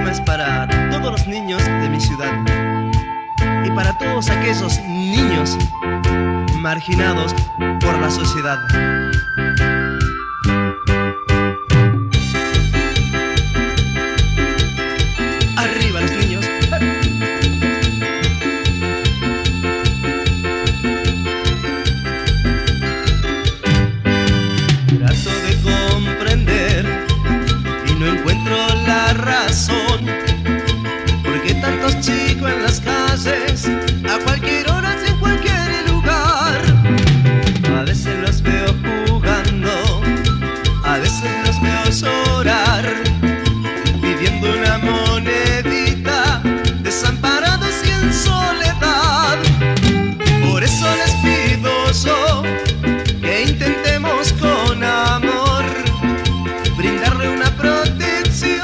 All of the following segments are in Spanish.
programa es para todos los niños de mi ciudad y para todos aquellos niños marginados por la sociedad. Arriba los niños. Trato de comprender y no encuentro la razón. ¿Por qué tantos chicos en las calles, a cualquier hora, en cualquier lugar? A veces los veo jugando, a veces los veo llorar, pidiendo una monedita, desamparados y en soledad. Por eso les pido yo que intentemos con amor brindarle una protección.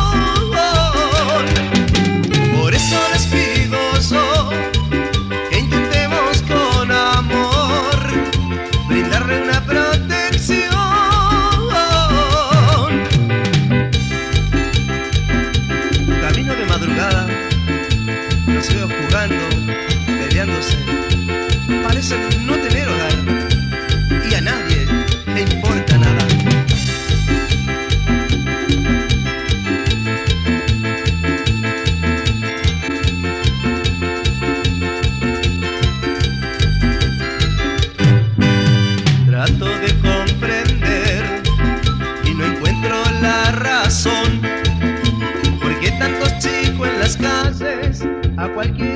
Por eso les pido yo que intentemos con amor brindarle una protección. Camino de madrugada, los veo jugando, peleándose, parecen no tener hogar y a nadie le importa nada. Trato de comprender y no encuentro la razón. ¿Por qué tantos chicos en las calles, a cualquier